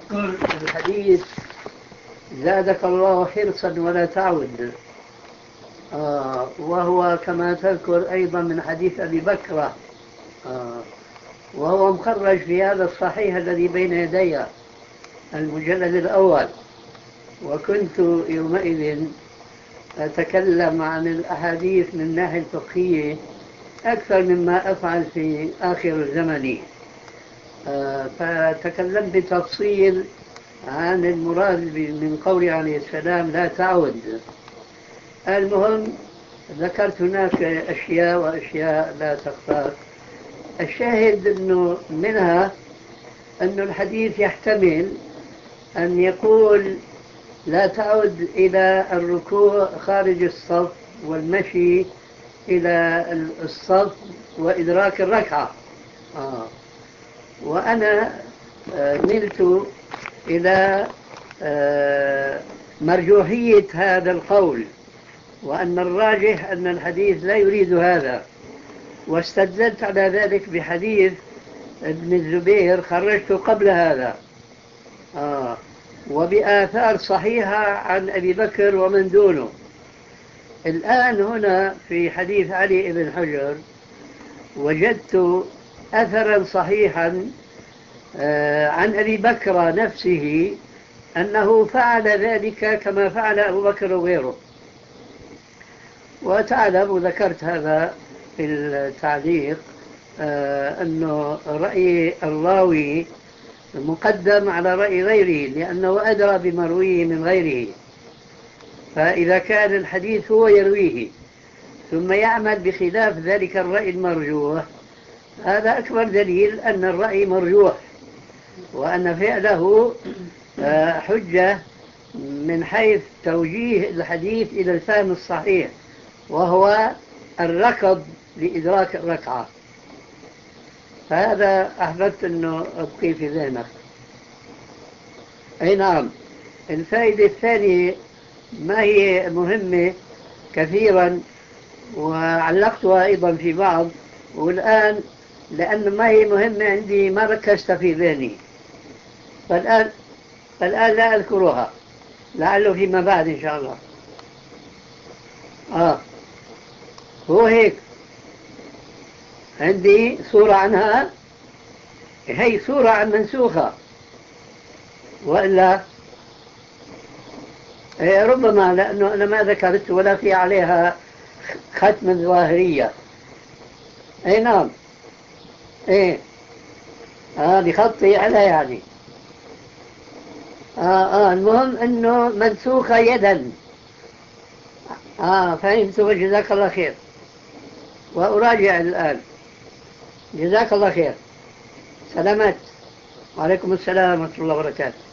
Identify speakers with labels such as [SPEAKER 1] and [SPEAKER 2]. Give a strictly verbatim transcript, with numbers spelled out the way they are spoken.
[SPEAKER 1] تذكر الحديث زادك الله حرصا ولا تعود، آه وهو كما تذكر أيضا من حديث أبي بكرة، آه وهو مخرج في هذا الصحيح الذي بين يدي المجلد الأول. وكنت يومئذ أتكلم عن الأحاديث من الناحية الفقهية أكثر مما أفعل في آخر الزمن، آه فتكلمت بتفصيل عن المراد من قوله عليه السلام لا تعود. المهم ذكرت هناك أشياء وأشياء لا تخفى. الشاهد أنه منها أن الحديث يحتمل أن يقول لا تعد إلى الركوع خارج الصف والمشي إلى الصف وإدراك الركعة، آه. وأنا آه ملت إلى آه مرجوحية هذا القول، وأن الراجح أن الحديث لا يريد هذا، واستدلت على ذلك بحديث ابن الزبير خرجته قبل هذا، آه وبآثار صحيحة عن أبي بكر ومن دونه. الآن هنا في حديث علي بن حجر وجدت أثرا صحيحا آه عن أبي بكر نفسه أنه فعل ذلك كما فعل أبو بكر وغيره. وتعلم وذكرت هذا في التعليق آه أنه رأي الراوي مقدم على رأي غيره لأنه أدرى بمرويه من غيره، فإذا كان الحديث هو يرويه ثم يعمل بخلاف ذلك الرأي المرجوح، هذا أكبر دليل أن الرأي مرجوح وأن فعله حجة من حيث توجيه الحديث إلى الفهم الصحيح، وهو الركض لإدراك الركعة. فهذا أحببت أنه أبقي في ذهنك. أي نعم. الفائدة الثانية ما هي مهمة كثيرا وعلقتها أيضا في بعض، والآن لأن ما هي مهمة عندي ما ركزت في ذهني، فالآن, فالآن لا أذكرها، لعله فيما بعد إن شاء الله. آه هو هيك عندي صورة عنها، هي صورة عن منسوخة، وإلا ربما لأنه أنا ما ذكرت ولا في عليها ختم ظاهرية. أي نعم. إيه آه بخطي على يعني آه آه المهم أنه منسوخة يدا. آه فهمت، وجزاك الله خير، وأراجع الآن. جزاك الله خير. سلامات. وعليكم السلام ورحمة الله وبركاته.